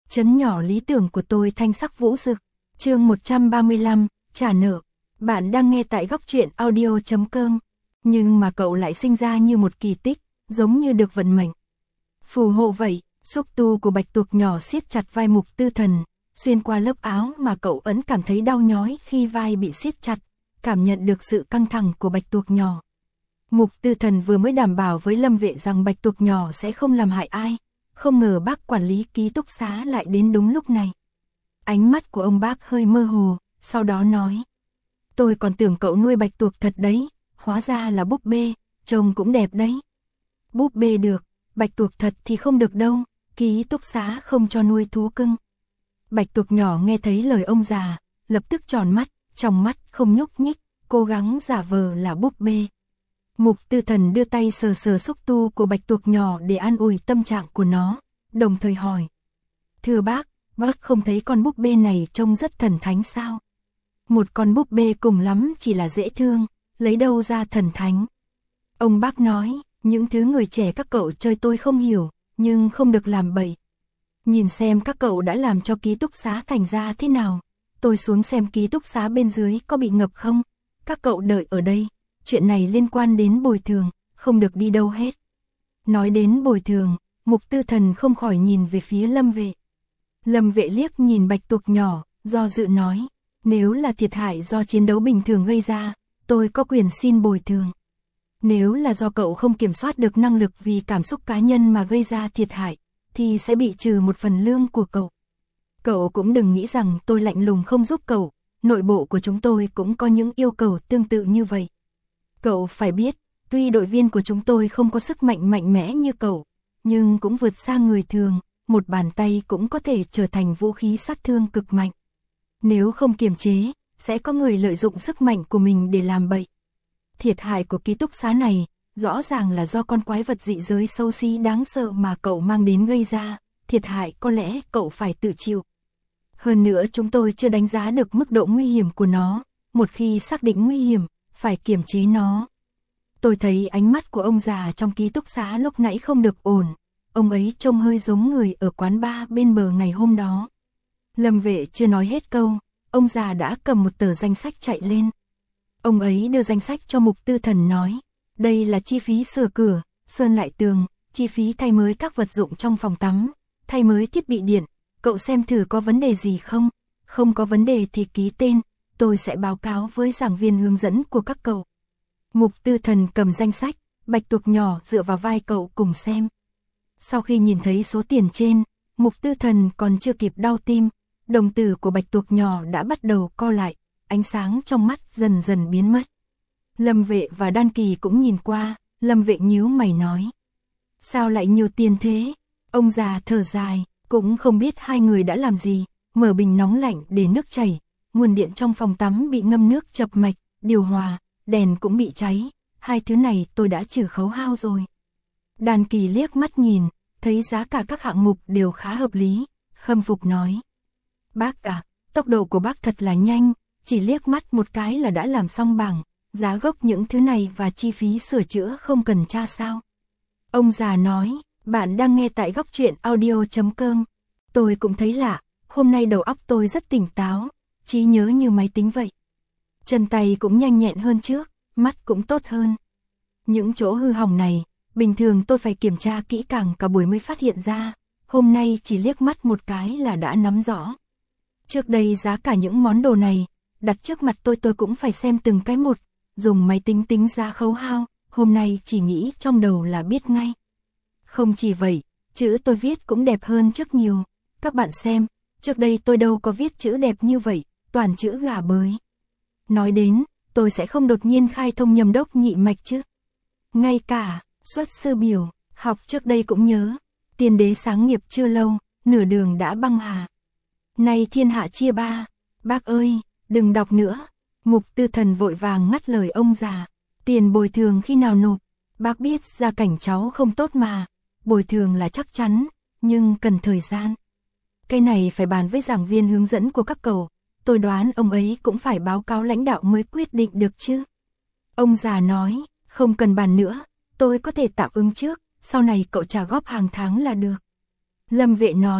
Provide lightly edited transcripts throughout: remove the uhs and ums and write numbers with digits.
Trấn nhỏ lý tưởng của tôi thanh sắc vũ rực. Chương 135, trả nợ. Bạn đang nghe tại góc truyện audio.com. Nhưng mà cậu lại sinh ra như một kỳ tích, giống như được vận mệnh phù hộ vậy. Xúc tu của bạch tuộc nhỏ siết chặt vai Mục Tư Thần, xuyên qua lớp áo mà cậu vẫn cảm thấy đau nhói khi vai bị siết chặt, cảm nhận được sự căng thẳng của bạch tuộc nhỏ. Mục Tư Thần vừa mới đảm bảo với Lâm Vệ rằng bạch tuộc nhỏ sẽ không làm hại ai, không ngờ bác quản lý ký túc xá lại đến đúng lúc này. Ánh mắt của ông bác hơi mơ hồ, sau đó nói: "Tôi còn tưởng cậu nuôi bạch tuộc thật đấy, hóa ra là búp bê, trông cũng đẹp đấy." "Búp bê được, bạch tuộc thật thì không được đâu, ký túc xá không cho nuôi thú cưng." Bạch tuộc nhỏ nghe thấy lời ông già, lập tức tròn mắt, trong mắt không nhúc nhích, cố gắng giả vờ là búp bê. Mục Tư Thần đưa tay sờ sờ xúc tu của bạch tuộc nhỏ để an ủi tâm trạng của nó, đồng thời hỏi: "Thưa bác không thấy con búp bê này trông rất thần thánh sao? Một con búp bê cùng lắm chỉ là dễ thương, lấy đâu ra thần thánh?" Ông bác nói: "Những thứ người trẻ các cậu chơi tôi không hiểu, nhưng không được làm bậy. Nhìn xem các cậu đã làm cho ký túc xá thành ra thế nào, tôi xuống xem ký túc xá bên dưới có bị ngập không, các cậu đợi ở đây, chuyện này liên quan đến bồi thường, không được đi đâu hết." Nói đến bồi thường, Mục Tư Thần không khỏi nhìn về phía Lâm Vệ. Lâm Vệ liếc nhìn bạch tuộc nhỏ, do dự nói: "Nếu là thiệt hại do chiến đấu bình thường gây ra, tôi có quyền xin bồi thường. Nếu là do cậu không kiểm soát được năng lực vì cảm xúc cá nhân mà gây ra thiệt hại, thì sẽ bị trừ một phần lương của cậu. Cậu cũng đừng nghĩ rằng tôi lạnh lùng không giúp cậu, nội bộ của chúng tôi cũng có những yêu cầu tương tự như vậy. Cậu phải biết, tuy đội viên của chúng tôi không có sức mạnh mạnh mẽ như cậu, nhưng cũng vượt xa người thường, một bàn tay cũng có thể trở thành vũ khí sát thương cực mạnh. Nếu không kiềm chế, sẽ có người lợi dụng sức mạnh của mình để làm bậy. Thiệt hại của ký túc xá này, rõ ràng là do con quái vật dị giới xấu xí đáng sợ mà cậu mang đến gây ra, thiệt hại có lẽ cậu phải tự chịu. Hơn nữa chúng tôi chưa đánh giá được mức độ nguy hiểm của nó, một khi xác định nguy hiểm, phải kiềm chế nó." Tôi thấy ánh mắt của ông già trong ký túc xá lúc nãy không được ổn, ông ấy trông hơi giống người ở quán bar bên bờ ngày hôm đó. Lâm Vệ chưa nói hết câu, ông già đã cầm một tờ danh sách chạy lên. Ông ấy đưa danh sách cho Mục Tư Thần nói: "Đây là chi phí sửa cửa, sơn lại tường, chi phí thay mới các vật dụng trong phòng tắm, thay mới thiết bị điện, cậu xem thử có vấn đề gì không, không có vấn đề thì ký tên, tôi sẽ báo cáo với giảng viên hướng dẫn của các cậu." Mục Tư Thần cầm danh sách, bạch tuộc nhỏ dựa vào vai cậu cùng xem. Sau khi nhìn thấy số tiền trên, Mục Tư Thần còn chưa kịp đau tim, đồng tử của bạch tuộc nhỏ đã bắt đầu co lại, ánh sáng trong mắt dần dần biến mất. Lâm Vệ và Đan Kỳ cũng nhìn qua, Lâm Vệ nhíu mày nói: "Sao lại nhiều tiền thế?" Ông già thở dài, cũng không biết hai người đã làm gì, mở bình nóng lạnh để nước chảy, nguồn điện trong phòng tắm bị ngâm nước chập mạch, điều hòa, đèn cũng bị cháy, hai thứ này tôi đã trừ khấu hao rồi. Đan Kỳ liếc mắt nhìn, thấy giá cả các hạng mục đều khá hợp lý, khâm phục nói: "Bác à, tốc độ của bác thật là nhanh, chỉ liếc mắt một cái là đã làm xong bảng, giá gốc những thứ này và chi phí sửa chữa không cần tra sao?" Ông già nói: "Bạn đang nghe tại góc truyện audio.com. Tôi cũng thấy lạ, hôm nay đầu óc tôi rất tỉnh táo, trí nhớ như máy tính vậy. Chân tay cũng nhanh nhẹn hơn trước, mắt cũng tốt hơn. Những chỗ hư hỏng này, bình thường tôi phải kiểm tra kỹ càng cả buổi mới phát hiện ra, hôm nay chỉ liếc mắt một cái là đã nắm rõ. Trước đây giá cả những món đồ này, đặt trước mặt tôi cũng phải xem từng cái một, dùng máy tính tính giá khấu hao, hôm nay chỉ nghĩ trong đầu là biết ngay. Không chỉ vậy, chữ tôi viết cũng đẹp hơn trước nhiều, các bạn xem, trước đây tôi đâu có viết chữ đẹp như vậy, toàn chữ gà bới. Nói đến, tôi sẽ không đột nhiên khai thông nhâm đốc nhị mạch chứ. Ngay cả, xuất sư biểu, học trước đây cũng nhớ, tiên đế sáng nghiệp chưa lâu, nửa đường đã băng hà. Nay thiên hạ chia ba, bác ơi, đừng đọc nữa." Mục Tư Thần vội vàng ngắt lời ông già: "Tiền bồi thường khi nào nộp? Bác biết gia cảnh cháu không tốt mà, bồi thường là chắc chắn, nhưng cần thời gian. Cái này phải bàn với giảng viên hướng dẫn của các cậu, tôi đoán ông ấy cũng phải báo cáo lãnh đạo mới quyết định được chứ." Ông già nói: "Không cần bàn nữa, tôi có thể tạm ứng trước, sau này cậu trả góp hàng tháng là được." Lâm Vệ nói: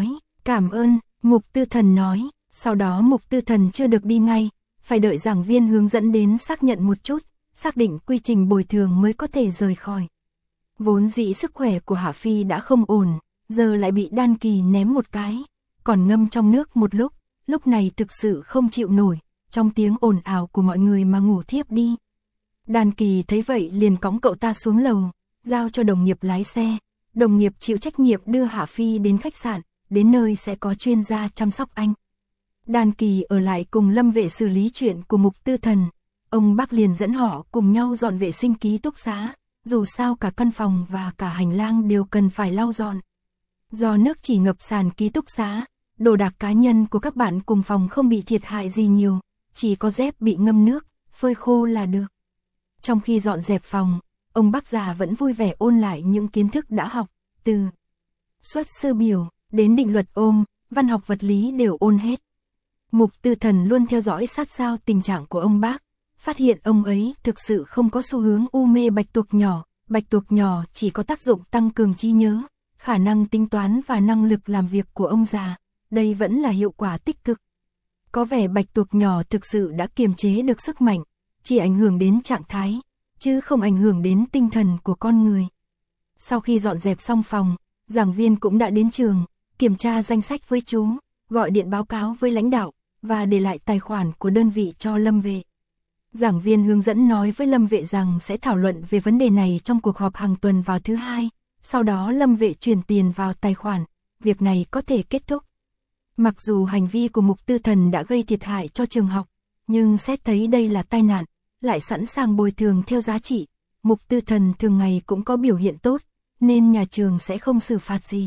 Cảm ơn, Mục Tư Thần nói, sau đó Mục Tư Thần chưa được đi ngay, phải đợi giảng viên hướng dẫn đến xác nhận một chút, xác định quy trình bồi thường mới có thể rời khỏi. Vốn dĩ sức khỏe của Hạ Phi đã không ổn, giờ lại bị Đan Kỳ ném một cái, còn ngâm trong nước một lúc này thực sự không chịu nổi, trong tiếng ồn ào của mọi người mà ngủ thiếp đi. Đan Kỳ thấy vậy liền cõng cậu ta xuống lầu, giao cho đồng nghiệp lái xe, đồng nghiệp chịu trách nhiệm đưa Hạ Phi đến khách sạn, đến nơi sẽ có chuyên gia chăm sóc anh. Đan Kỳ ở lại cùng Lâm Vệ xử lý chuyện của Mục Tư Thần, ông bác liền dẫn họ cùng nhau dọn vệ sinh ký túc xá, dù sao cả căn phòng và cả hành lang đều cần phải lau dọn. Do nước chỉ ngập sàn ký túc xá, đồ đạc cá nhân của các bạn cùng phòng không bị thiệt hại gì nhiều, chỉ có dép bị ngâm nước, phơi khô là được. Trong khi dọn dẹp phòng, ông bác già vẫn vui vẻ ôn lại những kiến thức đã học, từ xuất sơ biểu đến định luật ôm, văn học vật lý đều ôn hết. Mục Tư Thần luôn theo dõi sát sao tình trạng của ông bác, phát hiện ông ấy thực sự không có xu hướng u mê bạch tuộc nhỏ chỉ có tác dụng tăng cường trí nhớ, khả năng tính toán và năng lực làm việc của ông già, đây vẫn là hiệu quả tích cực. Có vẻ bạch tuộc nhỏ thực sự đã kiềm chế được sức mạnh, chỉ ảnh hưởng đến trạng thái, chứ không ảnh hưởng đến tinh thần của con người. Sau khi dọn dẹp xong phòng, giảng viên cũng đã đến trường, kiểm tra danh sách với chú, gọi điện báo cáo với lãnh đạo, và để lại tài khoản của đơn vị cho Lâm Vệ. Giảng viên hướng dẫn nói với Lâm Vệ rằng sẽ thảo luận về vấn đề này trong cuộc họp hàng tuần vào thứ Hai, sau đó Lâm Vệ chuyển tiền vào tài khoản, việc này có thể kết thúc. Mặc dù hành vi của Mục Tư Thần đã gây thiệt hại cho trường học, nhưng xét thấy đây là tai nạn, lại sẵn sàng bồi thường theo giá trị. Mục Tư Thần thường ngày cũng có biểu hiện tốt, nên nhà trường sẽ không xử phạt gì.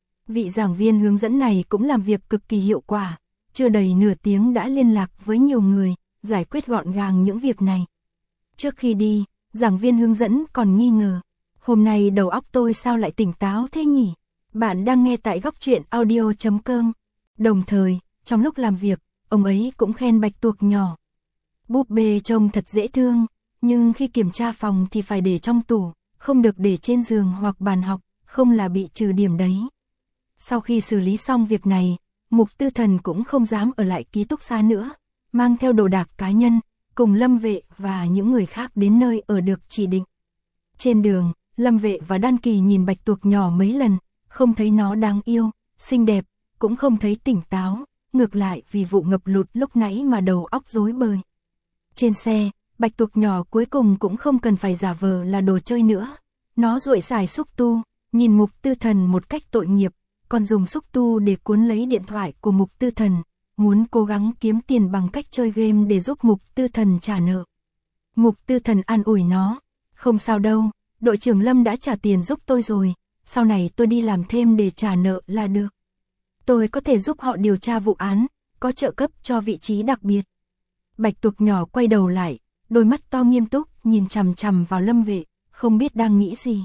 Vị giảng viên hướng dẫn này cũng làm việc cực kỳ hiệu quả, chưa đầy nửa tiếng đã liên lạc với nhiều người, giải quyết gọn gàng những việc này. Trước khi đi, giảng viên hướng dẫn còn nghi ngờ, hôm nay đầu óc tôi sao lại tỉnh táo thế nhỉ? Bạn đang nghe tại Góc Truyện Audio.com. Đồng thời, trong lúc làm việc, ông ấy cũng khen bạch tuộc nhỏ. Búp bê trông thật dễ thương, nhưng khi kiểm tra phòng thì phải để trong tủ, không được để trên giường hoặc bàn học, không là bị trừ điểm đấy. Sau khi xử lý xong việc này, Mục Tư Thần cũng không dám ở lại ký túc xá nữa, mang theo đồ đạc cá nhân, cùng Lâm Vệ và những người khác đến nơi ở được chỉ định. Trên đường, Lâm Vệ và Đan Kỳ nhìn bạch tuộc nhỏ mấy lần, không thấy nó đáng yêu, xinh đẹp, cũng không thấy tỉnh táo, ngược lại vì vụ ngập lụt lúc nãy mà đầu óc rối bời. Trên xe, bạch tuộc nhỏ cuối cùng cũng không cần phải giả vờ là đồ chơi nữa. Nó duỗi xài xúc tu, nhìn Mục Tư Thần một cách tội nghiệp, còn dùng xúc tu để cuốn lấy điện thoại của Mục Tư Thần, muốn cố gắng kiếm tiền bằng cách chơi game để giúp Mục Tư Thần trả nợ. Mục Tư Thần an ủi nó, không sao đâu, đội trưởng Lâm đã trả tiền giúp tôi rồi, sau này tôi đi làm thêm để trả nợ là được. Tôi có thể giúp họ điều tra vụ án, có trợ cấp cho vị trí đặc biệt. Bạch tuộc nhỏ quay đầu lại, đôi mắt to nghiêm túc nhìn chằm chằm vào Lâm Vệ, không biết đang nghĩ gì.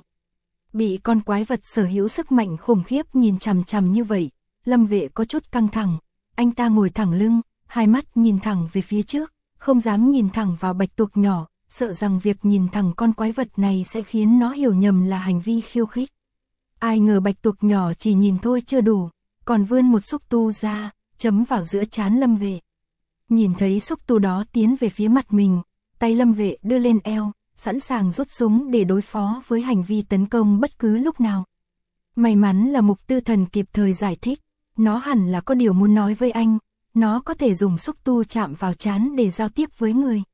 Bị con quái vật sở hữu sức mạnh khủng khiếp nhìn chằm chằm như vậy, Lâm Vệ có chút căng thẳng, anh ta ngồi thẳng lưng, hai mắt nhìn thẳng về phía trước, không dám nhìn thẳng vào bạch tuộc nhỏ, sợ rằng việc nhìn thẳng con quái vật này sẽ khiến nó hiểu nhầm là hành vi khiêu khích. Ai ngờ bạch tuộc nhỏ chỉ nhìn thôi chưa đủ, còn vươn một xúc tu ra, chấm vào giữa trán Lâm Vệ. Nhìn thấy xúc tu đó tiến về phía mặt mình, tay Lâm Vệ đưa lên eo, sẵn sàng rút súng để đối phó với hành vi tấn công bất cứ lúc nào. May mắn là Mục Tư Thần kịp thời giải thích, nó hẳn là có điều muốn nói với anh, nó có thể dùng xúc tu chạm vào trán để giao tiếp với người.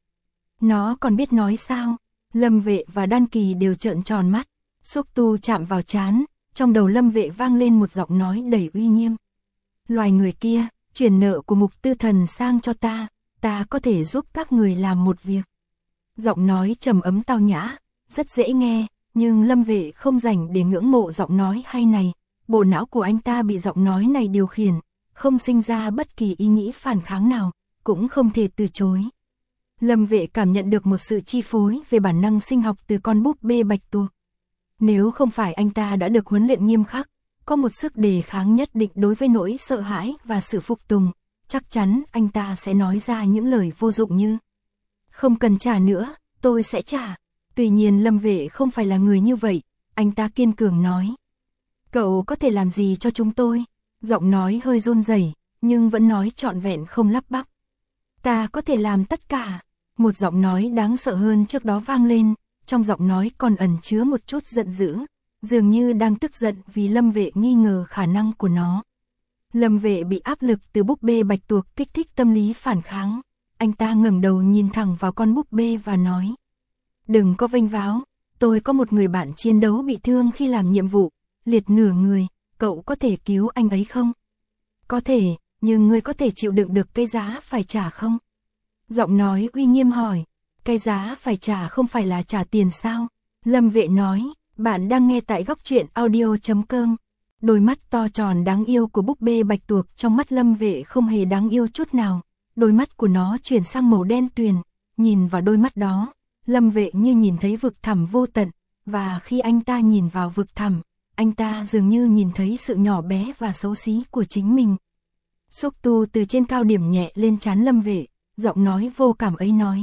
Nó còn biết nói sao? Lâm Vệ và Đan Kỳ đều trợn tròn mắt, xúc tu chạm vào trán, trong đầu Lâm Vệ vang lên một giọng nói đầy uy nghiêm. Loài người kia, chuyển nợ của Mục Tư Thần sang cho ta có thể giúp các người làm một việc. Giọng nói trầm ấm tao nhã, rất dễ nghe, nhưng Lâm Vệ không rảnh để ngưỡng mộ giọng nói hay này, bộ não của anh ta bị giọng nói này điều khiển, không sinh ra bất kỳ ý nghĩ phản kháng nào, cũng không thể từ chối. Lâm Vệ cảm nhận được một sự chi phối về bản năng sinh học từ con búp bê bạch tuộc. Nếu không phải anh ta đã được huấn luyện nghiêm khắc, có một sức đề kháng nhất định đối với nỗi sợ hãi và sự phục tùng, chắc chắn anh ta sẽ nói ra những lời vô dụng như không cần trả nữa, tôi sẽ trả. Tuy nhiên Lâm Vệ không phải là người như vậy, anh ta kiên cường nói. Cậu có thể làm gì cho chúng tôi? Giọng nói hơi run rẩy, nhưng vẫn nói trọn vẹn không lắp bắp. Ta có thể làm tất cả. Một giọng nói đáng sợ hơn trước đó vang lên, trong giọng nói còn ẩn chứa một chút giận dữ, dường như đang tức giận vì Lâm Vệ nghi ngờ khả năng của nó. Lâm Vệ bị áp lực từ búp bê bạch tuộc kích thích tâm lý phản kháng. Anh ta ngẩng đầu nhìn thẳng vào con búp bê và nói: đừng có vênh váo, tôi có một người bạn chiến đấu bị thương khi làm nhiệm vụ, liệt nửa người, cậu có thể cứu anh ấy không? Có thể, nhưng ngươi có thể chịu đựng được cái giá phải trả không? Giọng nói uy nghiêm hỏi. Cái giá phải trả không phải là trả tiền sao? Lâm Vệ nói. Bạn đang nghe tại góc truyện audio.com. Đôi mắt to tròn đáng yêu của búp bê bạch tuộc trong mắt Lâm Vệ không hề đáng yêu chút nào. Đôi mắt của nó chuyển sang màu đen tuyền. Nhìn vào đôi mắt đó, Lâm Vệ như nhìn thấy vực thẳm vô tận. Và khi anh ta nhìn vào vực thẳm, anh ta dường như nhìn thấy sự nhỏ bé và xấu xí của chính mình. Xúc tu từ trên cao điểm nhẹ lên trán Lâm Vệ, giọng nói vô cảm ấy nói: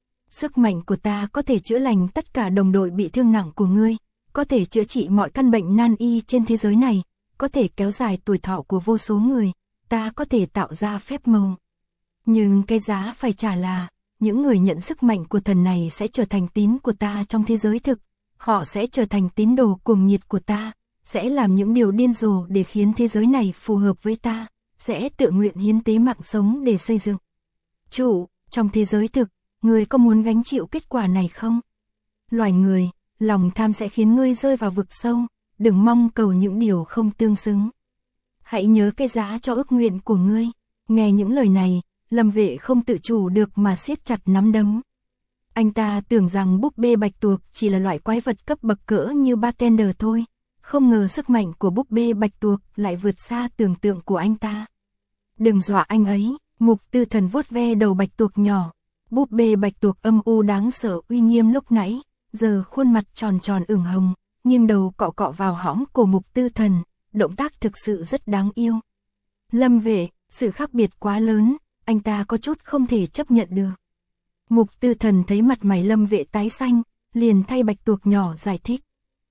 sức mạnh của ta có thể chữa lành tất cả đồng đội bị thương nặng của ngươi, có thể chữa trị mọi căn bệnh nan y trên thế giới này, có thể kéo dài tuổi thọ của vô số người, ta có thể tạo ra phép màu. Nhưng cái giá phải trả là, những người nhận sức mạnh của thần này sẽ trở thành tín của ta trong thế giới thực, họ sẽ trở thành tín đồ cuồng nhiệt của ta, sẽ làm những điều điên rồ để khiến thế giới này phù hợp với ta, sẽ tự nguyện hiến tế mạng sống để xây dựng. Chủ, trong thế giới thực, ngươi có muốn gánh chịu kết quả này không? Loài người, lòng tham sẽ khiến ngươi rơi vào vực sâu, đừng mong cầu những điều không tương xứng. Hãy nhớ cái giá cho ước nguyện của ngươi. Nghe những lời này, Lâm Vệ không tự chủ được mà siết chặt nắm đấm. Anh ta tưởng rằng búp bê bạch tuộc chỉ là loại quái vật cấp bậc cỡ như bartender thôi, không ngờ sức mạnh của búp bê bạch tuộc lại vượt xa tưởng tượng của anh ta. Đừng dọa anh ấy. Mục Tư Thần vuốt ve đầu bạch tuộc nhỏ. Búp bê bạch tuộc âm u đáng sợ uy nghiêm lúc nãy, giờ khuôn mặt tròn tròn ửng hồng, nghiêng đầu cọ cọ vào hõm của Mục Tư Thần, động tác thực sự rất đáng yêu. Lâm Vệ, sự khác biệt quá lớn, anh ta có chút không thể chấp nhận được. Mục Tư Thần thấy mặt mày Lâm Vệ tái xanh, liền thay bạch tuộc nhỏ giải thích.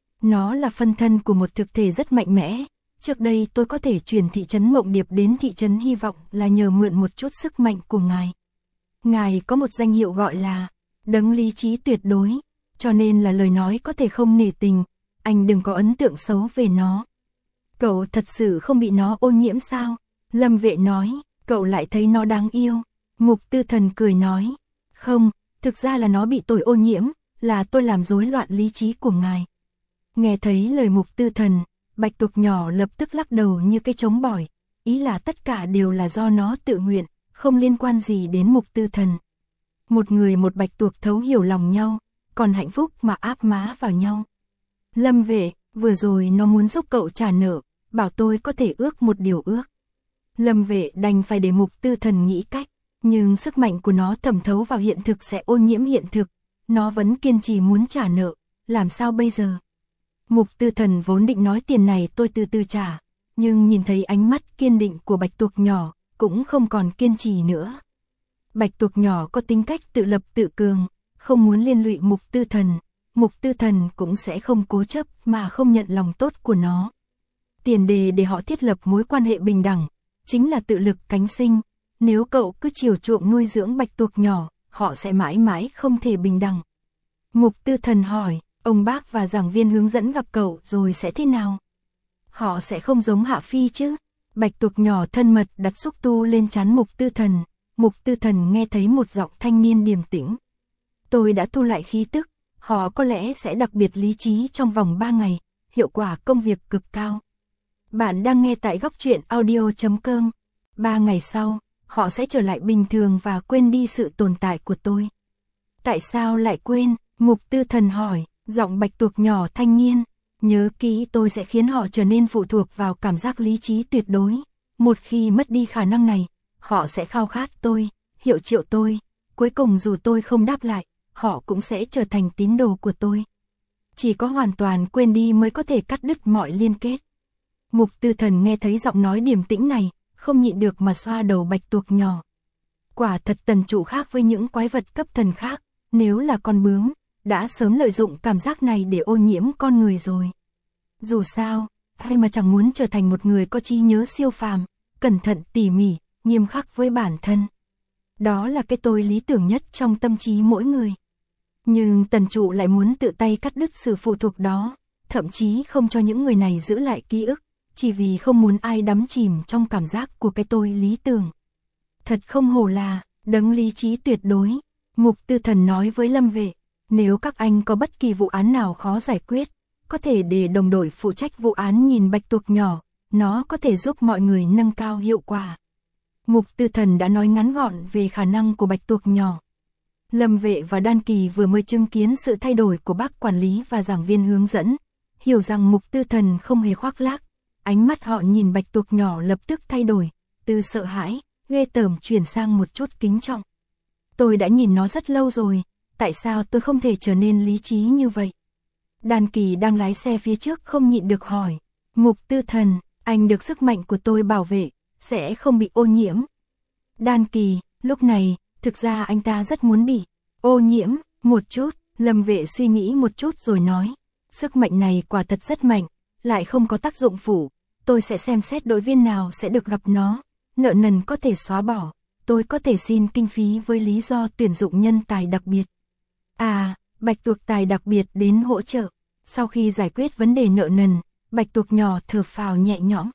Nó là phân thân của một thực thể rất mạnh mẽ. Trước đây tôi có thể chuyển thị trấn Mộng Điệp đến thị trấn Hy Vọng là nhờ mượn một chút sức mạnh của ngài. Ngài có một danh hiệu gọi là đấng lý trí tuyệt đối, cho nên là lời nói có thể không nể tình, anh đừng có ấn tượng xấu về nó. Cậu thật sự không bị nó ô nhiễm sao? Lâm Vệ nói, cậu lại thấy nó đáng yêu. Mục Tư Thần cười nói, không, thực ra là nó bị tôi ô nhiễm, là tôi làm rối loạn lý trí của ngài. Nghe thấy lời Mục Tư Thần, bạch tuộc nhỏ lập tức lắc đầu như cái trống bỏi, ý là tất cả đều là do nó tự nguyện, không liên quan gì đến Mục Tư Thần. Một người một bạch tuộc thấu hiểu lòng nhau, còn hạnh phúc mà áp má vào nhau. Lâm Vệ, vừa rồi nó muốn giúp cậu trả nợ, bảo tôi có thể ước một điều ước. Lâm Vệ đành phải để Mục Tư Thần nghĩ cách, nhưng sức mạnh của nó thẩm thấu vào hiện thực sẽ ô nhiễm hiện thực, nó vẫn kiên trì muốn trả nợ, làm sao bây giờ? Mục Tư Thần vốn định nói tiền này tôi từ từ trả, nhưng nhìn thấy ánh mắt kiên định của bạch tuộc nhỏ, cũng không còn kiên trì nữa. Bạch tuộc nhỏ có tính cách tự lập tự cường, không muốn liên lụy Mục Tư Thần, Mục Tư Thần cũng sẽ không cố chấp mà không nhận lòng tốt của nó. Tiền đề để họ thiết lập mối quan hệ bình đẳng, chính là tự lực cánh sinh, nếu cậu cứ chiều chuộng nuôi dưỡng bạch tuộc nhỏ, họ sẽ mãi mãi không thể bình đẳng. Mục Tư Thần hỏi, ông bác và giảng viên hướng dẫn gặp cậu rồi sẽ thế nào? Họ sẽ không giống Hạ Phi chứ? Bạch tuộc nhỏ thân mật đặt xúc tu lên trán Mục Tư Thần. Mục Tư Thần nghe thấy một giọng thanh niên điềm tĩnh. Tôi đã thu lại khí tức, họ có lẽ sẽ đặc biệt lý trí trong vòng 3 ngày, hiệu quả công việc cực cao. Bạn đang nghe tại góc truyện audio.com. 3 ngày sau, họ sẽ trở lại bình thường và quên đi sự tồn tại của tôi. Tại sao lại quên? Mục Tư Thần hỏi, giọng bạch tuộc nhỏ thanh niên. Nhớ kỹ, tôi sẽ khiến họ trở nên phụ thuộc vào cảm giác lý trí tuyệt đối. Một khi mất đi khả năng này, họ sẽ khao khát tôi, hiệu triệu tôi. Cuối cùng dù tôi không đáp lại, họ cũng sẽ trở thành tín đồ của tôi. Chỉ có hoàn toàn quên đi mới có thể cắt đứt mọi liên kết. Mục Tư Thần nghe thấy giọng nói điềm tĩnh này, không nhịn được mà xoa đầu bạch tuộc nhỏ. Quả thật tần trụ khác với những quái vật cấp thần khác, nếu là con bướm, đã sớm lợi dụng cảm giác này để ô nhiễm con người rồi. Dù sao, Ai mà chẳng muốn trở thành một người có trí nhớ siêu phàm, cẩn thận tỉ mỉ, nghiêm khắc với bản thân. Đó là cái tôi lý tưởng nhất trong tâm trí mỗi người. Nhưng Tần Trụ lại muốn tự tay cắt đứt sự phụ thuộc đó, thậm chí không cho những người này giữ lại ký ức, chỉ vì không muốn ai đắm chìm trong cảm giác của cái tôi lý tưởng. Thật không hổ là đấng lý trí tuyệt đối. Mục Tư Thần nói với Lâm Vệ, nếu các anh có bất kỳ vụ án nào khó giải quyết, có thể để đồng đội phụ trách vụ án nhìn bạch tuộc nhỏ, nó có thể giúp mọi người nâng cao hiệu quả. Mục Tư Thần đã nói ngắn gọn về khả năng của bạch tuộc nhỏ. Lâm Vệ và Đan Kỳ vừa mới chứng kiến sự thay đổi của bác quản lý và giảng viên hướng dẫn, hiểu rằng Mục Tư Thần không hề khoác lác, ánh mắt họ nhìn bạch tuộc nhỏ lập tức thay đổi, từ sợ hãi, ghê tởm chuyển sang một chút kính trọng. Tôi đã nhìn nó rất lâu rồi, tại sao tôi không thể trở nên lý trí như vậy? Đan Kỳ đang lái xe phía trước không nhịn được hỏi, Mục Tư Thần, anh được sức mạnh của tôi bảo vệ, sẽ không bị ô nhiễm. Đan Kỳ, lúc này, thực ra anh ta rất muốn bị ô nhiễm, một chút. Lâm Vệ suy nghĩ một chút rồi nói, sức mạnh này quả thật rất mạnh, lại không có tác dụng phụ, tôi sẽ xem xét đội viên nào sẽ được gặp nó, nợ nần có thể xóa bỏ, tôi có thể xin kinh phí với lý do tuyển dụng nhân tài đặc biệt. À, bạch tuộc tài đặc biệt đến hỗ trợ. Sau khi giải quyết vấn đề nợ nần, bạch tuộc nhỏ thở phào nhẹ nhõm.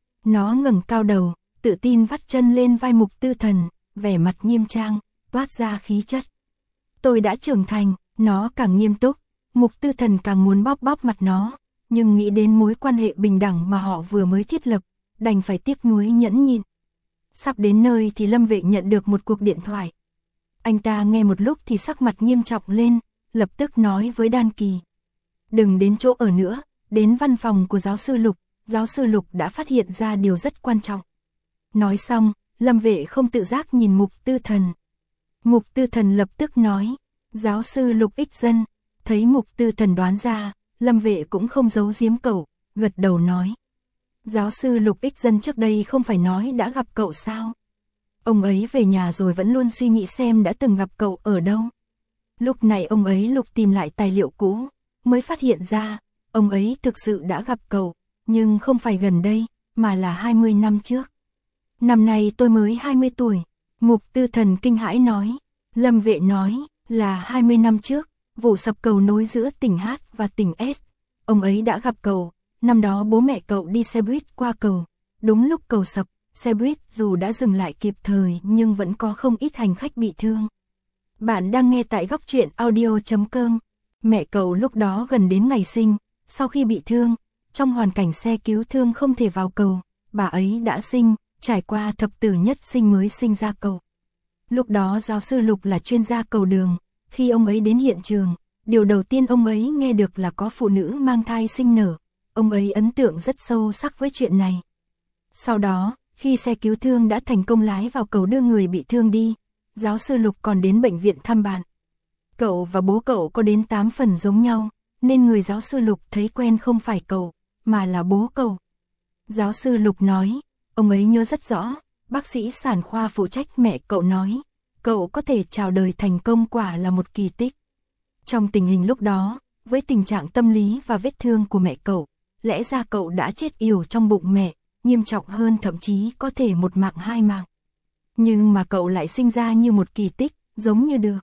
Nó ngẩng cao đầu, tự tin vắt chân lên vai Mục Tư Thần, vẻ mặt nghiêm trang, toát ra khí chất. Tôi đã trưởng thành, nó càng nghiêm túc, Mục Tư Thần càng muốn bóp bóp mặt nó, nhưng nghĩ đến mối quan hệ bình đẳng mà họ vừa mới thiết lập, đành phải tiếc nuối nhẫn nhịn. Sắp đến nơi thì Lâm Vệ nhận được một cuộc điện thoại. Anh ta nghe một lúc thì sắc mặt nghiêm trọng lên, lập tức nói với Đan Kỳ. Đừng đến chỗ ở nữa, đến văn phòng của giáo sư Lục đã phát hiện ra điều rất quan trọng. Nói xong, Lâm Vệ không tự giác nhìn Mục Tư Thần. Mục Tư Thần lập tức nói, giáo sư Lục ích dân. Thấy Mục Tư Thần đoán ra, Lâm Vệ cũng không giấu giếm cậu, gật đầu nói. Giáo sư Lục ích dân trước đây không phải nói đã gặp cậu sao? Ông ấy về nhà rồi vẫn luôn suy nghĩ xem đã từng gặp cậu ở đâu. Lúc này ông ấy lục tìm lại tài liệu cũ, mới phát hiện ra, ông ấy thực sự đã gặp cậu, nhưng không phải gần đây, mà là 20 năm trước. Năm nay tôi mới 20 tuổi, Mục Tư Thần kinh hãi nói. Lâm Vệ nói, là 20 năm trước, vụ sập cầu nối giữa tỉnh H và tỉnh S. Ông ấy đã gặp cậu, năm đó bố mẹ cậu đi xe buýt qua cầu. Đúng lúc cầu sập, xe buýt dù đã dừng lại kịp thời nhưng vẫn có không ít hành khách bị thương. Bạn đang nghe tại góc truyện audio.com. Mẹ cậu lúc đó gần đến ngày sinh, sau khi bị thương, trong hoàn cảnh xe cứu thương không thể vào cầu, bà ấy đã sinh, trải qua thập tử nhất sinh mới sinh ra cậu. Lúc đó giáo sư Lục là chuyên gia cầu đường, khi ông ấy đến hiện trường, điều đầu tiên ông ấy nghe được là có phụ nữ mang thai sinh nở, ông ấy ấn tượng rất sâu sắc với chuyện này. Sau đó, khi xe cứu thương đã thành công lái vào cầu đưa người bị thương đi, giáo sư Lục còn đến bệnh viện thăm bạn. Cậu và bố cậu có đến 8 phần giống nhau, nên người giáo sư Lục thấy quen không phải cậu, mà là bố cậu. Giáo sư Lục nói, ông ấy nhớ rất rõ, bác sĩ sản khoa phụ trách mẹ cậu nói, cậu có thể chào đời thành công quả là một kỳ tích. Trong tình hình lúc đó, với tình trạng tâm lý và vết thương của mẹ cậu, lẽ ra cậu đã chết yểu trong bụng mẹ, nghiêm trọng hơn thậm chí có thể một mạng hai mạng. Nhưng mà cậu lại sinh ra như một kỳ tích, giống như được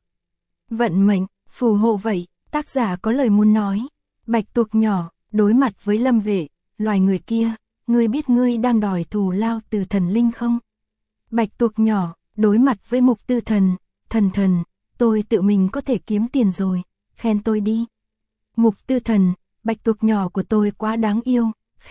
vận mệnh phù hộ vậy. Tác giả có lời muốn nói. Bạch tuộc nhỏ đối mặt với Lâm Vệ, loài người kia, ngươi biết ngươi đang đòi thù lao từ thần linh không? Bạch tuộc nhỏ đối mặt với Mục Tư Thần, thần, tôi tự mình có thể kiếm tiền rồi, khen tôi đi. Mục Tư Thần, bạch tuộc nhỏ của tôi quá đáng yêu,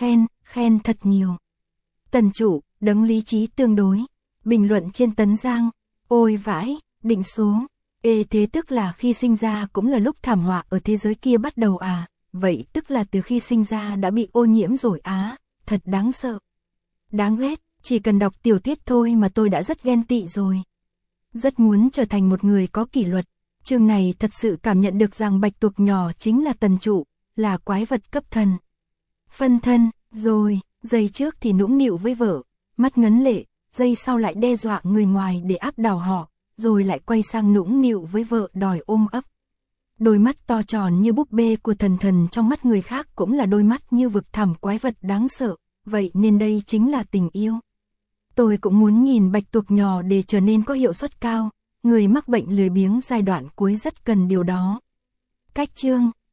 khen thật nhiều. Tần Trụ, đấng lý trí tương đối, bình luận trên Tấn Giang, ôi vãi, định số. Thế tức là khi sinh ra cũng là lúc thảm họa ở thế giới kia bắt đầu à, vậy tức là từ khi sinh ra đã bị ô nhiễm rồi á, thật đáng sợ. Đáng ghét, chỉ cần đọc tiểu thuyết thôi mà tôi đã rất ghen tị rồi. Rất muốn trở thành một người có kỷ luật. Chương này thật sự cảm nhận được rằng bạch tuộc nhỏ chính là Tần Trụ, là quái vật cấp thần. Phân thân, rồi, giây trước thì nũng nịu với vợ, mắt ngấn lệ, giây sau lại đe dọa người ngoài để áp đảo họ, rồi lại quay sang nũng nịu với vợ đòi ôm ấp. Đôi mắt to tròn như búp bê của Thần Thần trong mắt người khác cũng là đôi mắt như vực thẳm quái vật đáng sợ, vậy nên đây chính là tình yêu. Tôi cũng muốn nhìn bạch tuộc nhỏ để trở nên có hiệu suất cao, người mắc bệnh lười biếng giai đoạn cuối rất cần điều đó. Cách chương